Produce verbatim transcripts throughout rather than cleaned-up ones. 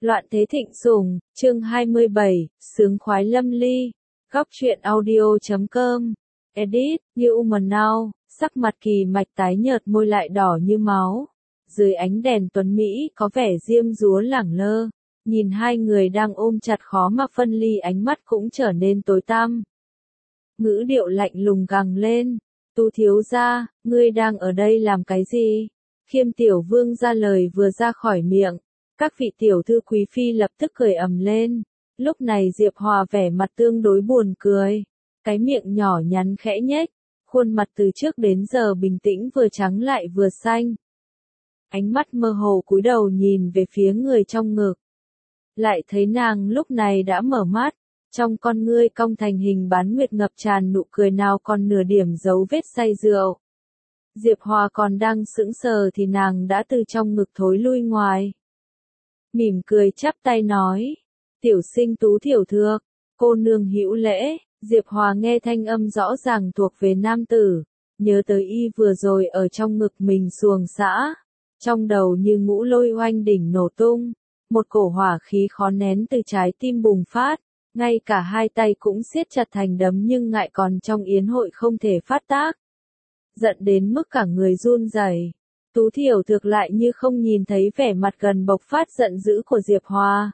Loạn thế thịnh sủng, chương hai mươi bảy, sướng khoái lâm ly. Góc truyện audio chấm com. Edit, như Woman Now, sắc mặt Kỳ Mạch tái nhợt, môi lại đỏ như máu. Dưới ánh đèn tuấn Mỹ có vẻ diêm dúa lẳng lơ. Nhìn hai người đang ôm chặt khó mà phân ly, ánh mắt cũng trở nên tối tăm. Ngữ điệu lạnh lùng gằn lên. Tu thiếu gia, ngươi đang ở đây làm cái gì? Khiêm tiểu vương ra lời vừa ra khỏi miệng. Các vị tiểu thư quý phi lập tức cười ầm lên. Lúc này Diệp Hòa vẻ mặt tương đối buồn cười. Cái miệng nhỏ nhắn khẽ nhếch. Khuôn mặt từ trước đến giờ bình tĩnh vừa trắng lại vừa xanh. Ánh mắt mơ hồ cúi đầu nhìn về phía người trong ngực. Lại thấy nàng lúc này đã mở mắt. Trong con ngươi cong thành hình bán nguyệt ngập tràn nụ cười, nào còn nửa điểm dấu vết say rượu. Diệp Hòa còn đang sững sờ thì nàng đã từ trong ngực thối lui ngoài. Mỉm cười chắp tay nói, tiểu sinh Tú Thiểu Thược, cô nương hữu lễ. Diệp Hòa nghe thanh âm rõ ràng thuộc về nam tử, nhớ tới y vừa rồi ở trong ngực mình xuồng xã, trong đầu như ngũ lôi oanh đỉnh nổ tung, một cổ hỏa khí khó nén từ trái tim bùng phát, ngay cả hai tay cũng siết chặt thành đấm nhưng ngại còn trong yến hội không thể phát tác, giận đến mức cả người run rẩy. Tú Thiểu Thược lại như không nhìn thấy vẻ mặt gần bộc phát giận dữ của Diệp Hòa.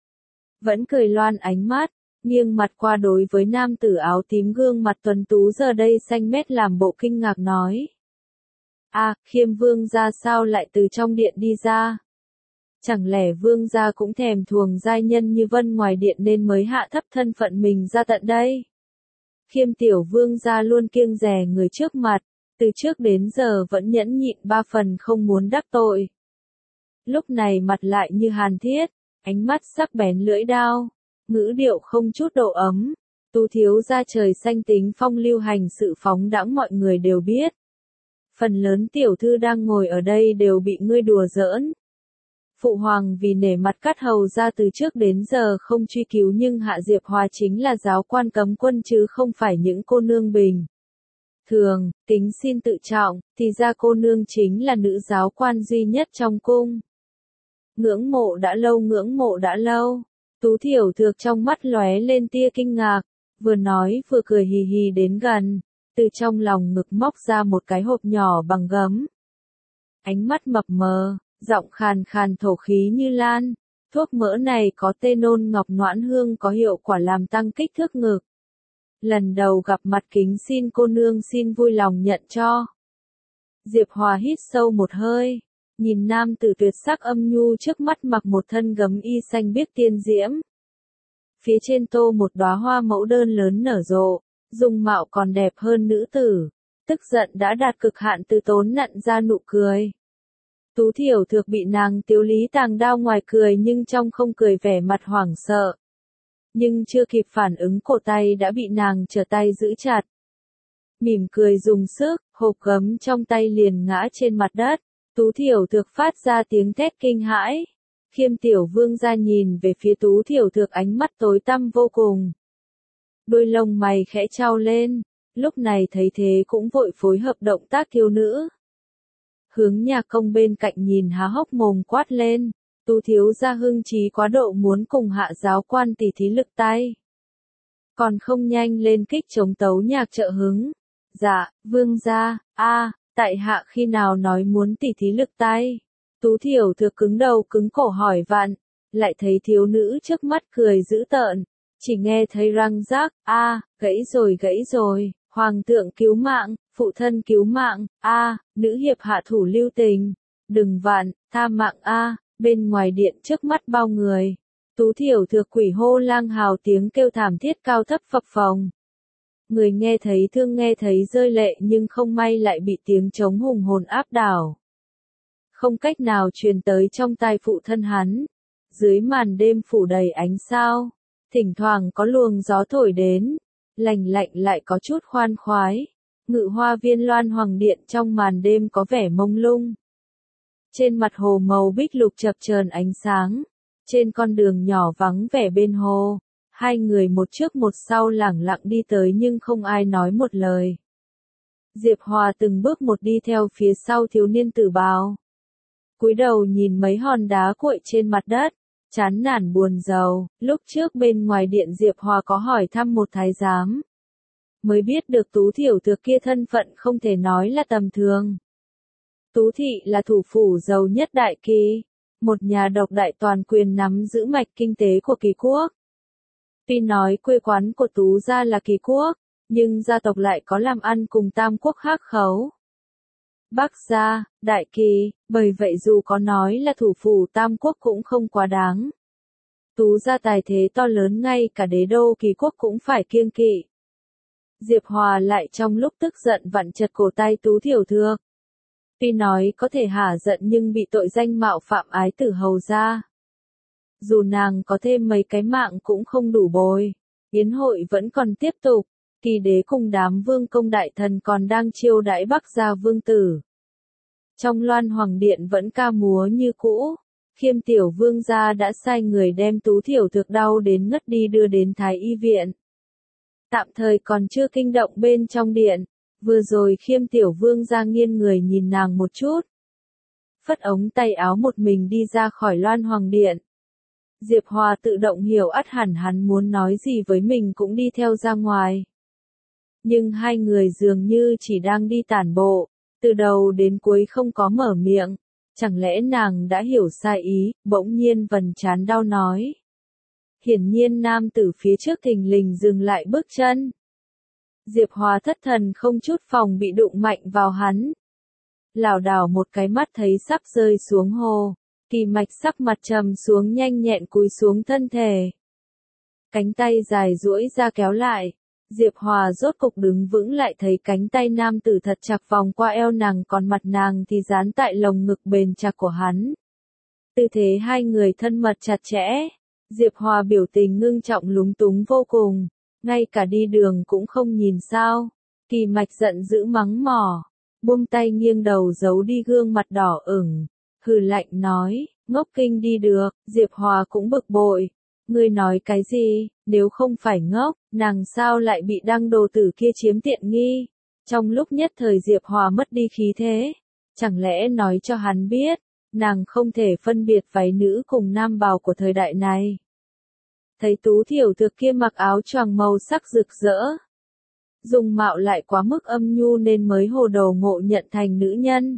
Vẫn cười loan ánh mắt, nghiêng mặt qua đối với nam tử áo tím, gương mặt tuấn tú giờ đây xanh mét làm bộ kinh ngạc nói. À, Khiêm vương gia sao lại từ trong điện đi ra? Chẳng lẽ vương gia cũng thèm thuồng giai nhân như vân ngoài điện nên mới hạ thấp thân phận mình ra tận đây? Khiêm tiểu vương gia luôn kiêng dè người trước mặt. Từ trước đến giờ vẫn nhẫn nhịn ba phần không muốn đắc tội. Lúc này mặt lại như hàn thiết, ánh mắt sắc bén lưỡi đao, ngữ điệu không chút độ ấm. Tú thiếu gia trời xanh tính phong lưu hành sự phóng đãng mọi người đều biết. Phần lớn tiểu thư đang ngồi ở đây đều bị ngươi đùa giỡn. Phụ hoàng vì nể mặt cắt hầu ra từ trước đến giờ không truy cứu, nhưng Hạ Diệp Hòa chính là giáo quan cấm quân chứ không phải những cô nương bình thường, kính xin tự trọng, thì ra cô nương chính là nữ giáo quan duy nhất trong cung. Ngưỡng mộ đã lâu, ngưỡng mộ đã lâu. Tú Thiểu Thược trong mắt lóe lên tia kinh ngạc, vừa nói vừa cười hì hì đến gần, từ trong lòng ngực móc ra một cái hộp nhỏ bằng gấm. Ánh mắt mập mờ, giọng khàn khàn thổ khí như lan, thuốc mỡ này có tên nôn ngọc noãn hương, có hiệu quả làm tăng kích thước ngực. Lần đầu gặp mặt kính xin cô nương xin vui lòng nhận cho. Diệp Hòa hít sâu một hơi, nhìn nam tử tuyệt sắc âm nhu trước mắt mặc một thân gấm y xanh biếc tiên diễm. Phía trên tô một đóa hoa mẫu đơn lớn nở rộ, dung mạo còn đẹp hơn nữ tử. Tức giận đã đạt cực hạn, từ tốn nặn ra nụ cười. Tú Thiểu Thược bị nàng tiếu lý tàng đao ngoài cười nhưng trong không cười, vẻ mặt hoảng sợ. Nhưng chưa kịp phản ứng, cổ tay đã bị nàng trở tay giữ chặt. Mỉm cười dùng sức, hộp gấm trong tay liền ngã trên mặt đất. Tú Thiểu Thược phát ra tiếng thét kinh hãi. Khiêm tiểu vương ra nhìn về phía Tú Thiểu Thược, ánh mắt tối tăm vô cùng. Đôi lông mày khẽ trao lên, lúc này thấy thế cũng vội phối hợp động tác thiếu nữ. Hướng nhà công bên cạnh nhìn há hốc mồm quát lên. Tú thiếu gia hưng trí quá độ, muốn cùng Hạ giáo quan tỉ thí lực tay. Còn không nhanh lên kích chống tấu nhạc trợ hứng. Dạ, vương gia, a, tại hạ khi nào nói muốn tỉ thí lực tay? Tú Thiểu Thược cứng đầu cứng cổ hỏi vặn, lại thấy thiếu nữ trước mắt cười dữ tợn, chỉ nghe thấy răng rác, a, gãy rồi gãy rồi, hoàng thượng cứu mạng, phụ thân cứu mạng, a, nữ hiệp hạ thủ lưu tình, đừng vặn, tha mạng a. Bên ngoài điện trước mắt bao người, Tú Thiểu Thược quỷ hô lang hào, tiếng kêu thảm thiết cao thấp phập phồng. Người nghe thấy thương nghe thấy rơi lệ, nhưng không may lại bị tiếng trống hùng hồn áp đảo. Không cách nào truyền tới trong tai phụ thân hắn. Dưới màn đêm phủ đầy ánh sao, thỉnh thoảng có luồng gió thổi đến, lành lạnh lại có chút khoan khoái. Ngự hoa viên Loan Hoàng điện trong màn đêm có vẻ mông lung. Trên mặt hồ màu bích lục chập chờn ánh sáng, trên con đường nhỏ vắng vẻ bên hồ, hai người một trước một sau lẳng lặng đi tới nhưng không ai nói một lời. Diệp Hòa từng bước một đi theo phía sau thiếu niên tử bào. Cúi đầu nhìn mấy hòn đá cuội trên mặt đất, Chán nản buồn rầu, lúc trước bên ngoài điện Diệp Hòa có hỏi thăm một thái giám. Mới biết được Tú Thiểu Thược kia thân phận không thể nói là tầm thường. Tú Thị là thủ phủ giàu nhất Đại Kỳ, một nhà độc đại toàn quyền nắm giữ mạch kinh tế của Kỳ quốc. Tuy nói quê quán của Tú gia là Kỳ quốc, nhưng gia tộc lại có làm ăn cùng Tam quốc khác khấu. Bắc gia, Đại Kỳ, bởi vậy dù có nói là thủ phủ Tam quốc cũng không quá đáng. Tú gia tài thế to lớn ngay cả đế đô Kỳ quốc cũng phải kiêng kỵ. Diệp Hòa lại trong lúc tức giận vặn chặt cổ tay Tú Thiểu Thược. Tuy nói có thể hả giận nhưng bị tội danh mạo phạm ái tử hầu gia. Dù nàng có thêm mấy cái mạng cũng không đủ bồi. Yến hội vẫn còn tiếp tục. Kỳ đế cùng đám vương công đại thần còn đang chiêu đãi Bắc gia vương tử. Trong loan hoàng điện vẫn ca múa như cũ. Khiêm tiểu vương gia đã sai người đem Tú Thiểu Thược đau đến ngất đi đưa đến Thái y viện. Tạm thời còn chưa kinh động bên trong điện. Vừa rồi Khiêm tiểu vương gia nghiêng người nhìn nàng một chút. Phất ống tay áo một mình đi ra khỏi loan hoàng điện. Diệp Hòa tự động hiểu ắt hẳn hắn muốn nói gì với mình cũng đi theo ra ngoài. Nhưng hai người dường như chỉ đang đi tản bộ, từ đầu đến cuối không có mở miệng. Chẳng lẽ nàng đã hiểu sai ý, bỗng nhiên vần trán đau nói. Hiển nhiên nam tử phía trước thình lình dừng lại bước chân. Diệp Hòa thất thần không chút phòng bị đụng mạnh vào hắn. Lảo đảo một cái mắt thấy sắp rơi xuống hồ. Kỳ Mạch sắc mặt trầm xuống nhanh nhẹn cúi xuống thân thể. Cánh tay dài duỗi ra kéo lại. Diệp Hòa rốt cục đứng vững lại thấy cánh tay nam tử thật chặt vòng qua eo nàng còn mặt nàng thì dán tại lồng ngực bền chặt của hắn. Tư thế hai người thân mật chặt chẽ. Diệp Hòa biểu tình ngưng trọng lúng túng vô cùng. Ngay cả đi đường cũng không nhìn sao. Kỳ Mạch giận dữ mắng mỏ. Buông tay nghiêng đầu giấu đi gương mặt đỏ ửng. Hừ lạnh nói, ngốc kinh đi được, Diệp Hòa cũng bực bội. Ngươi nói cái gì, nếu không phải ngốc, nàng sao lại bị đăng đồ tử kia chiếm tiện nghi. Trong lúc nhất thời Diệp Hòa mất đi khí thế. Chẳng lẽ nói cho hắn biết, nàng không thể phân biệt váy nữ cùng nam bào của thời đại này. Thấy Tú Thiểu Thược kia mặc áo choàng màu sắc rực rỡ. Dùng mạo lại quá mức âm nhu nên mới hồ đồ ngộ nhận thành nữ nhân.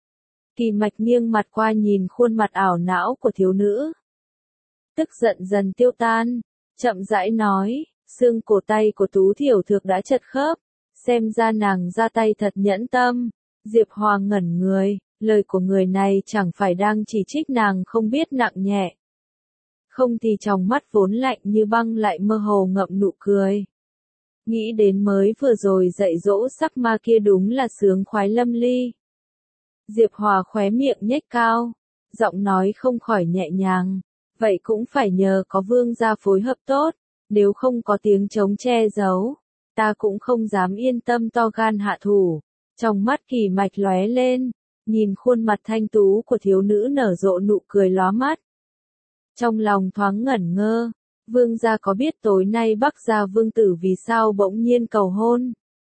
Kỳ Mạch nghiêng mặt qua nhìn khuôn mặt ảo não của thiếu nữ. Tức giận dần tiêu tan, chậm rãi nói, xương cổ tay của Tú Thiểu Thược đã chật khớp, xem ra nàng ra tay thật nhẫn tâm. Diệp Hòa ngẩn người, lời của người này chẳng phải đang chỉ trích nàng không biết nặng nhẹ. Không thì trong mắt vốn lạnh như băng lại mơ hồ ngậm nụ cười. Nghĩ đến mới vừa rồi dạy dỗ sắc ma kia đúng là sướng khoái lâm ly. Diệp Hòa khóe miệng nhếch cao, giọng nói không khỏi nhẹ nhàng, vậy cũng phải nhờ có vương gia phối hợp tốt, nếu không có tiếng trống che giấu, ta cũng không dám yên tâm to gan hạ thủ. Trong mắt Kỳ Mạch lóe lên, nhìn khuôn mặt thanh tú của thiếu nữ nở rộ nụ cười lóa mắt. Trong lòng thoáng ngẩn ngơ, vương gia có biết tối nay Bắc gia vương tử vì sao bỗng nhiên cầu hôn?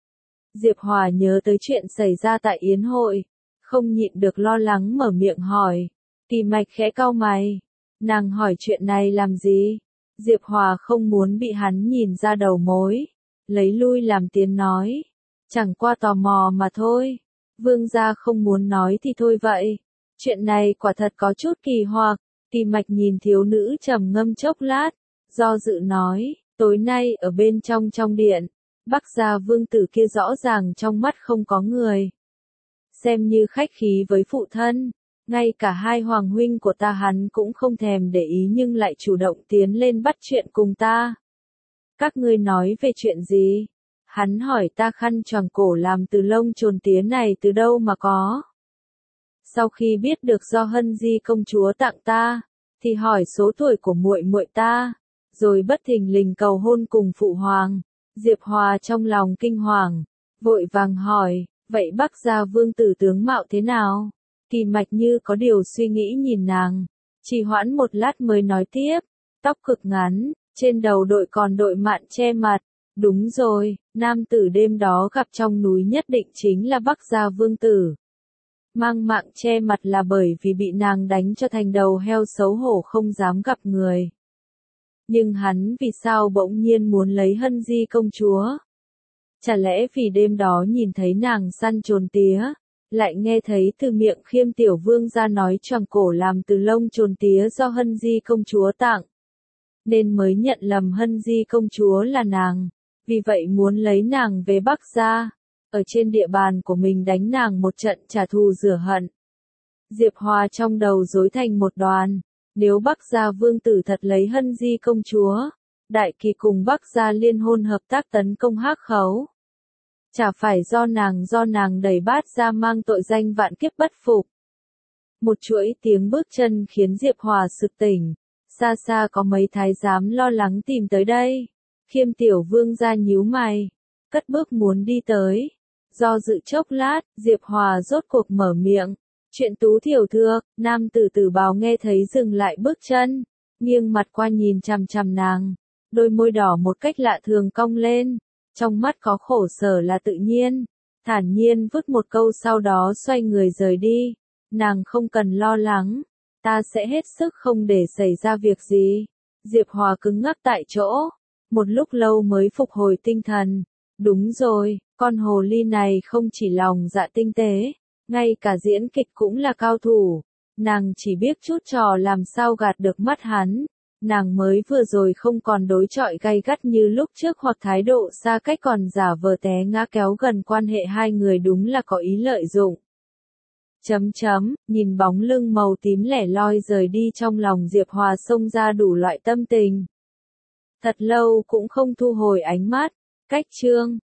Diệp Hòa nhớ tới chuyện xảy ra tại yến hội. Không nhịn được lo lắng mở miệng hỏi. Kỳ Mạch khẽ cau mày. Nàng hỏi chuyện này làm gì? Diệp Hòa không muốn bị hắn nhìn ra đầu mối. Lấy lui làm tiến nói. Chẳng qua tò mò mà thôi. Vương gia không muốn nói thì thôi vậy. Chuyện này quả thật có chút kỳ hoặc. Kỳ Mạch nhìn thiếu nữ trầm ngâm chốc lát. Do dự nói. Tối nay ở bên trong trong điện. Bắc gia vương tử kia rõ ràng trong mắt không có người. Xem như khách khí với phụ thân, ngay cả hai hoàng huynh của ta hắn cũng không thèm để ý nhưng lại chủ động tiến lên bắt chuyện cùng ta. Các ngươi nói về chuyện gì? Hắn hỏi ta khăn choàng cổ làm từ lông trồn tía này từ đâu mà có. Sau khi biết được do Hân Di công chúa tặng ta, thì hỏi số tuổi của muội muội ta, rồi bất thình lình cầu hôn cùng phụ hoàng. Diệp Hòa trong lòng kinh hoàng, vội vàng hỏi. Vậy Bắc gia vương tử tướng mạo thế nào? Kỳ Mạch như có điều suy nghĩ nhìn nàng. Trì hoãn một lát mới nói tiếp. Tóc cực ngắn, trên đầu đội còn đội mạn che mặt. Đúng rồi, nam tử đêm đó gặp trong núi nhất định chính là Bắc gia vương tử. Mang mạng che mặt là bởi vì bị nàng đánh cho thành đầu heo xấu hổ không dám gặp người. Nhưng hắn vì sao bỗng nhiên muốn lấy Hân Di công chúa? Chả lẽ vì đêm đó nhìn thấy nàng săn trồn tía, lại nghe thấy từ miệng Khiêm tiểu vương ra nói choàng cổ làm từ lông trồn tía do Hân Di công chúa tặng, nên mới nhận lầm Hân Di công chúa là nàng, vì vậy muốn lấy nàng về Bắc gia, ở trên địa bàn của mình đánh nàng một trận trả thù rửa hận. Diệp Hòa trong đầu rối thành một đoàn, nếu Bắc gia vương tử thật lấy Hân Di công chúa, Đại Kỳ cùng Bắc gia liên hôn hợp tác tấn công Hắc Khấu. Chả phải do nàng do nàng đẩy bát ra mang tội danh vạn kiếp bất phục. Một chuỗi tiếng bước chân khiến Diệp Hòa sực tỉnh, xa xa có mấy thái giám lo lắng tìm tới đây. Khiêm tiểu vương ra nhíu mày, cất bước muốn đi tới. Do dự chốc lát, Diệp Hòa rốt cuộc mở miệng. Chuyện Tú tiểu thư, nam tử tử bào nghe thấy dừng lại bước chân, nghiêng mặt qua nhìn chằm chằm nàng, đôi môi đỏ một cách lạ thường cong lên, trong mắt có khổ sở là tự nhiên, thản nhiên vứt một câu sau đó xoay người rời đi. Nàng không cần lo lắng, ta sẽ hết sức không để xảy ra việc gì. Diệp Hòa cứng ngắc tại chỗ, một lúc lâu mới phục hồi tinh thần. Đúng rồi, con hồ ly này không chỉ lòng dạ tinh tế, ngay cả diễn kịch cũng là cao thủ. Nàng chỉ biết chút trò làm sao gạt được mắt hắn. Nàng mới vừa rồi không còn đối chọi gay gắt như lúc trước hoặc thái độ xa cách còn giả vờ té ngã kéo gần quan hệ hai người đúng là có ý lợi dụng. Chấm chấm, nhìn bóng lưng màu tím lẻ loi rời đi trong lòng Diệp Hòa xông ra đủ loại tâm tình. Thật lâu cũng không thu hồi ánh mắt, cách chương.